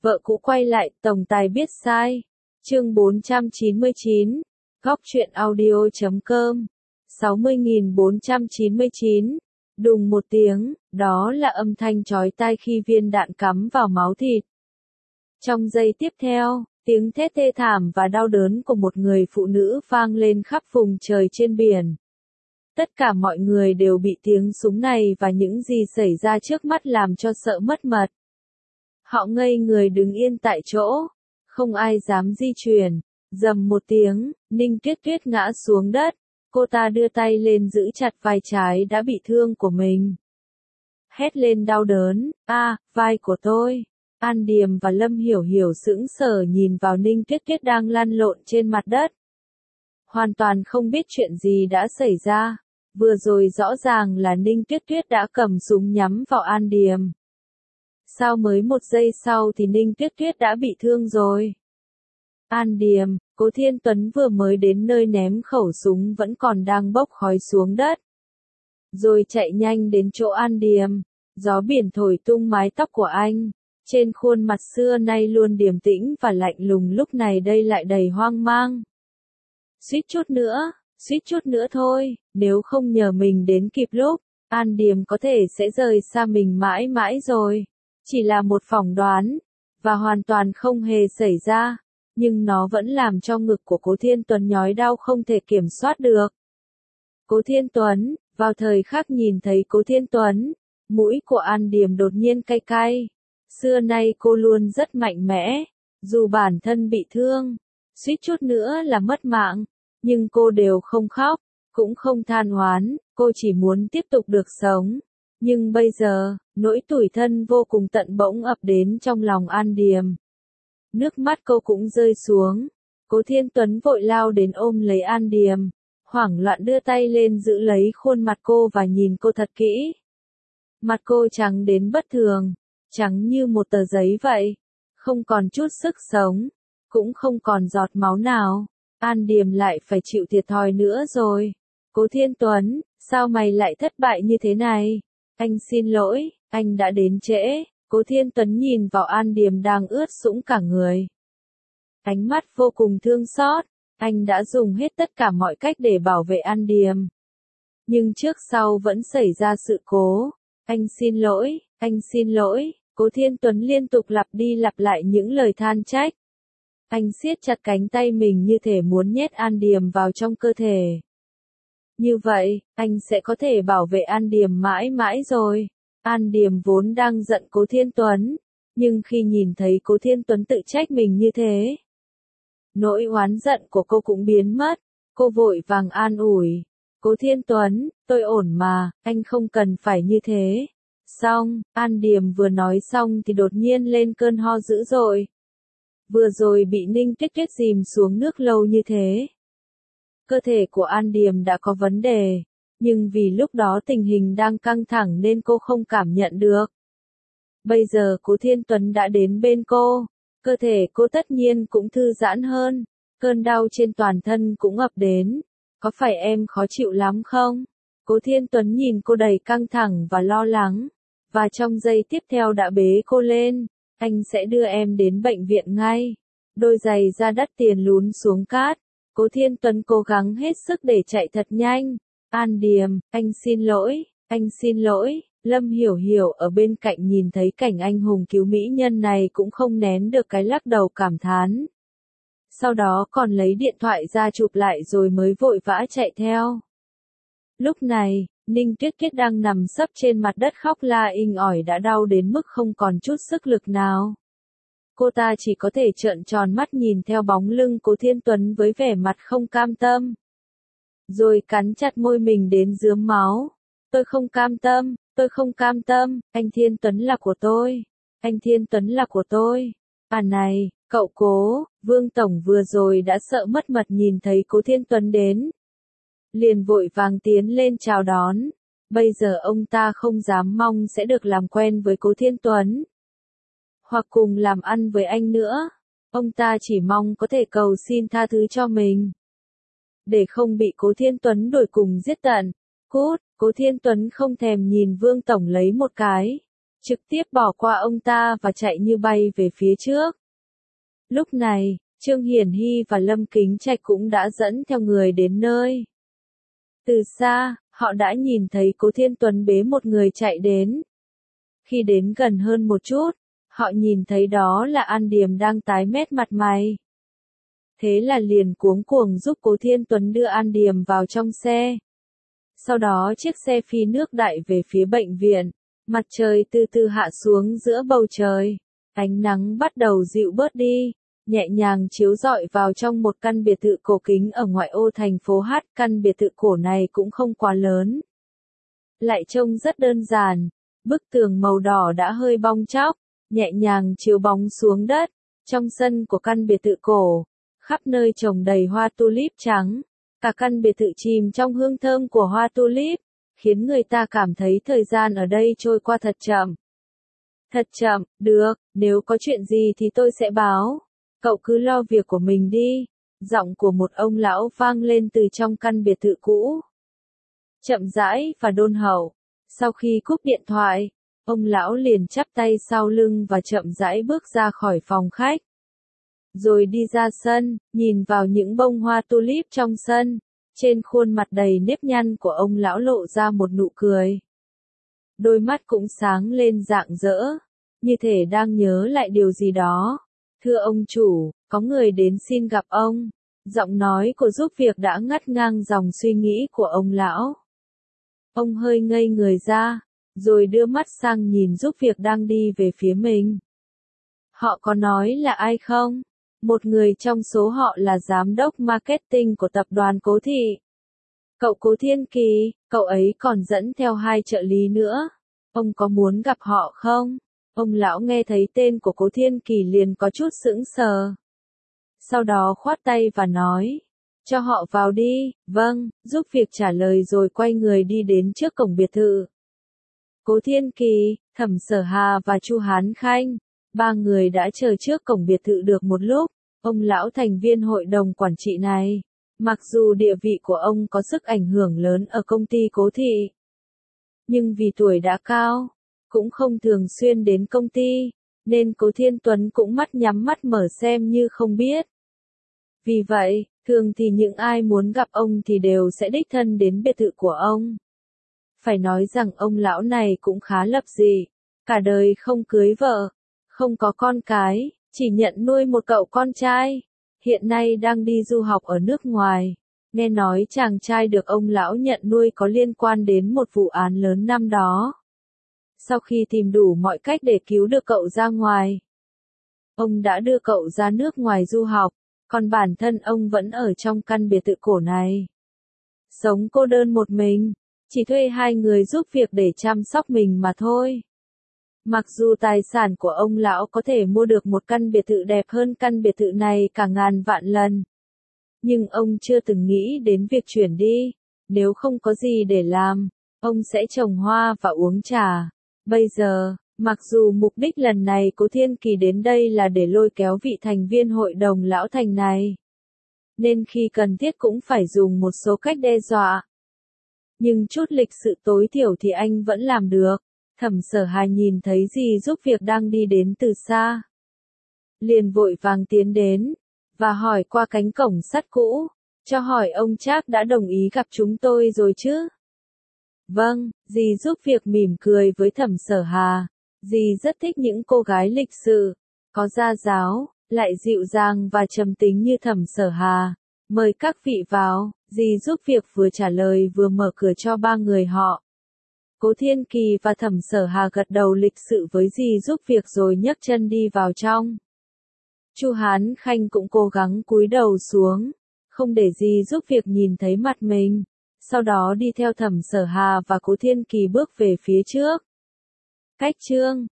Vợ cũ quay lại, tổng tài biết sai. Chương 499. Góc truyện audio.com. 60.499. Đùng một tiếng, đó là âm thanh chói tai khi viên đạn cắm vào máu thịt. Trong giây tiếp theo, tiếng thét thê thảm và đau đớn của một người phụ nữ vang lên khắp vùng trời trên biển. Tất cả mọi người đều bị tiếng súng này và những gì xảy ra trước mắt làm cho sợ mất mật. Họ ngây người đứng yên tại chỗ, không ai dám di chuyển. Rầm một tiếng, Ninh Tuyết Tuyết ngã xuống đất, cô ta đưa tay lên giữ chặt vai trái đã bị thương của mình. Hét lên đau đớn, vai của tôi. An Điềm và Lâm Hiểu Hiểu sững sờ nhìn vào Ninh Tuyết Tuyết đang lăn lộn trên mặt đất. Hoàn toàn không biết chuyện gì đã xảy ra, vừa rồi rõ ràng là Ninh Tuyết Tuyết đã cầm súng nhắm vào An Điềm. Sao mới một giây sau thì Ninh Tuyết Tuyết đã bị thương rồi? An Điềm, Cố Thiên Tuấn vừa mới đến nơi ném khẩu súng vẫn còn đang bốc khói xuống đất. Rồi chạy nhanh đến chỗ An Điềm, gió biển thổi tung mái tóc của anh. Trên khuôn mặt xưa nay luôn điềm tĩnh và lạnh lùng lúc này đây lại đầy hoang mang. Suýt chút nữa thôi, nếu không nhờ mình đến kịp lúc, An Điềm có thể sẽ rời xa mình mãi mãi rồi. Chỉ là một phỏng đoán, và hoàn toàn không hề xảy ra, nhưng nó vẫn làm cho ngực của Cố Thiên Tuấn nhói đau không thể kiểm soát được. Cố Thiên Tuấn, vào thời khắc nhìn thấy Cố Thiên Tuấn, mũi của An Điềm đột nhiên cay cay. Xưa nay cô luôn rất mạnh mẽ, dù bản thân bị thương, suýt chút nữa là mất mạng, nhưng cô đều không khóc, cũng không than oán, cô chỉ muốn tiếp tục được sống. Nhưng bây giờ, nỗi tủi thân vô cùng tận bỗng ập đến trong lòng An Điềm. Nước mắt cô cũng rơi xuống. Cố Thiên Tuấn vội lao đến ôm lấy An Điềm, hoảng loạn đưa tay lên giữ lấy khuôn mặt cô và nhìn cô thật kỹ. Mặt cô trắng đến bất thường, trắng như một tờ giấy vậy, không còn chút sức sống, cũng không còn giọt máu nào. An Điềm lại phải chịu thiệt thòi nữa rồi. Cố Thiên Tuấn, sao mày lại thất bại như thế này? Anh xin lỗi, anh đã đến trễ. Cố Thiên Tuấn nhìn vào An Điềm đang ướt sũng cả người. Ánh mắt vô cùng thương xót, anh đã dùng hết tất cả mọi cách để bảo vệ An Điềm. Nhưng trước sau vẫn xảy ra sự cố. Anh xin lỗi, Cố Thiên Tuấn liên tục lặp đi lặp lại những lời than trách. Anh siết chặt cánh tay mình như thể muốn nhét An Điềm vào trong cơ thể. Như vậy, anh sẽ có thể bảo vệ An Điềm mãi mãi rồi. An Điềm vốn đang giận Cố Thiên Tuấn, nhưng khi nhìn thấy Cố Thiên Tuấn tự trách mình như thế, nỗi oán giận của cô cũng biến mất. Cô vội vàng an ủi. Cố Thiên Tuấn, tôi ổn mà, anh không cần phải như thế. Xong, An Điềm vừa nói xong thì đột nhiên lên cơn ho dữ dội. Vừa rồi bị Ninh Tuyết Tuyết dìm xuống nước lâu như thế. Cơ thể của An Điềm đã có vấn đề, nhưng vì lúc đó tình hình đang căng thẳng nên cô không cảm nhận được. Bây giờ Cố Thiên Tuấn đã đến bên cô, cơ thể cô tất nhiên cũng thư giãn hơn, cơn đau trên toàn thân cũng ập đến. Có phải em khó chịu lắm không? Cố Thiên Tuấn nhìn cô đầy căng thẳng và lo lắng, và trong giây tiếp theo đã bế cô lên. Anh sẽ đưa em đến bệnh viện ngay. Đôi giày da đắt tiền lún xuống cát. Cố Thiên Tuấn cố gắng hết sức để chạy thật nhanh. An Điềm, anh xin lỗi. Lâm Hiểu Hiểu ở bên cạnh nhìn thấy cảnh anh hùng cứu mỹ nhân này cũng không nén được cái lắc đầu cảm thán. Sau đó còn lấy điện thoại ra chụp lại rồi mới vội vã chạy theo. Lúc này, Ninh Tuyết Tuyết đang nằm sấp trên mặt đất khóc la inh ỏi đã đau đến mức không còn chút sức lực nào. Cô ta chỉ có thể trợn tròn mắt nhìn theo bóng lưng Cố Thiên Tuấn với vẻ mặt không cam tâm. Rồi cắn chặt môi mình đến rướm máu. Tôi không cam tâm, anh Thiên Tuấn là của tôi. À này, cậu Cố, Vương Tổng vừa rồi đã sợ mất mật nhìn thấy Cố Thiên Tuấn đến. Liền vội vàng tiến lên chào đón. Bây giờ ông ta không dám mong sẽ được làm quen với Cố Thiên Tuấn, hoặc cùng làm ăn với anh nữa. Ông ta chỉ mong có thể cầu xin tha thứ cho mình, để không bị Cố Thiên Tuấn đuổi cùng giết tận. Cút, Cố Thiên Tuấn không thèm nhìn Vương Tổng lấy một cái. trực tiếp bỏ qua ông ta và chạy như bay về phía trước. Lúc này, Trương Hiển Hy và Lâm Kính Trạch cũng đã dẫn theo người đến nơi. Từ xa, họ đã nhìn thấy Cố Thiên Tuấn bế một người chạy đến. Khi đến gần hơn một chút, họ nhìn thấy đó là An Điềm đang tái mét mặt mày. Thế là liền cuống cuồng giúp Cố Thiên Tuấn đưa An Điềm vào trong xe. Sau đó chiếc xe phi nước đại về phía bệnh viện, mặt trời từ từ hạ xuống giữa bầu trời, ánh nắng bắt đầu dịu bớt đi, nhẹ nhàng chiếu rọi vào trong một căn biệt thự cổ kính ở ngoại ô thành phố H. Căn biệt thự cổ này cũng không quá lớn, lại trông rất đơn giản, bức tường màu đỏ đã hơi bong tróc, nhẹ nhàng chiếu bóng xuống đất. Trong sân của căn biệt thự cổ, khắp nơi trồng đầy hoa tulip trắng, cả căn biệt thự chìm trong hương thơm của hoa tulip, khiến người ta cảm thấy thời gian ở đây trôi qua thật chậm. Thật chậm, được, nếu có chuyện gì thì tôi sẽ báo. Cậu cứ lo việc của mình đi. Giọng của một ông lão vang lên từ trong căn biệt thự cũ. Chậm rãi và đôn hậu. Sau khi cúp điện thoại, ông lão liền chắp tay sau lưng và chậm rãi bước ra khỏi phòng khách. Rồi đi ra sân, nhìn vào những bông hoa tulip trong sân. Trên khuôn mặt đầy nếp nhăn của ông lão lộ ra một nụ cười. Đôi mắt cũng sáng lên rạng rỡ, như thể đang nhớ lại điều gì đó. Thưa ông chủ, có người đến xin gặp ông. Giọng nói của giúp việc đã ngắt ngang dòng suy nghĩ của ông lão. Ông hơi ngây người ra, rồi đưa mắt sang nhìn giúp việc đang đi về phía mình. Họ có nói là ai không? Một người trong số họ là giám đốc marketing của tập đoàn Cố Thị. Cậu Cố Thiên Kỳ, cậu ấy còn dẫn theo 2 trợ lý nữa. Ông có muốn gặp họ không? Ông lão nghe thấy tên của Cố Thiên Kỳ liền có chút sững sờ. Sau đó khoát tay và nói, cho họ vào đi. Vâng, giúp việc trả lời rồi quay người đi đến trước cổng biệt thự. Cố Thiên Kỳ, Thẩm Sở Hà và Chu Hán Khanh, 3 người đã chờ trước cổng biệt thự được một lúc. Ông lão thành viên hội đồng quản trị này, mặc dù địa vị của ông có sức ảnh hưởng lớn ở công ty Cố Thị, nhưng vì tuổi đã cao, cũng không thường xuyên đến công ty, nên Cố Thiên Tuấn cũng mắt nhắm mắt mở xem như không biết. Vì vậy, thường thì những ai muốn gặp ông thì đều sẽ đích thân đến biệt thự của ông. Phải nói rằng ông lão này cũng khá lập dị, cả đời không cưới vợ, không có con cái, chỉ nhận nuôi một cậu con trai, hiện nay đang đi du học ở nước ngoài. Nghe nói chàng trai được ông lão nhận nuôi có liên quan đến một vụ án lớn năm đó. Sau khi tìm đủ mọi cách để cứu được cậu ra ngoài, ông đã đưa cậu ra nước ngoài du học, còn bản thân ông vẫn ở trong căn biệt thự cổ này. Sống cô đơn một mình, chỉ thuê 2 người giúp việc để chăm sóc mình mà thôi. Mặc dù tài sản của ông lão có thể mua được một căn biệt thự đẹp hơn căn biệt thự này cả ngàn vạn lần, nhưng ông chưa từng nghĩ đến việc chuyển đi. Nếu không có gì để làm, ông sẽ trồng hoa và uống trà. Bây giờ, mặc dù mục đích lần này Cố Thiên Kỳ đến đây là để lôi kéo vị thành viên hội đồng lão thành này, nên khi cần thiết cũng phải dùng một số cách đe dọa. Nhưng chút lịch sự tối thiểu thì anh vẫn làm được. Thẩm Sở Hà nhìn thấy dì giúp việc đang đi đến từ xa, liền vội vàng tiến đến, và hỏi qua cánh cổng sắt cũ, cho hỏi ông Trác đã đồng ý gặp chúng tôi rồi chứ? Vâng, dì giúp việc mỉm cười với Thẩm Sở Hà, dì rất thích những cô gái lịch sự, có gia giáo, lại dịu dàng và trầm tính như Thẩm Sở Hà. Mời các vị vào, dì giúp việc vừa trả lời vừa mở cửa cho 3 người họ. Cố Thiên Kỳ và Thẩm Sở Hà gật đầu lịch sự với dì giúp việc rồi nhấc chân đi vào trong. Chu Hán Khanh cũng cố gắng cúi đầu xuống, không để dì giúp việc nhìn thấy mặt mình, sau đó đi theo Thẩm Sở Hà và Cố Thiên Kỳ bước về phía trước. Cách chương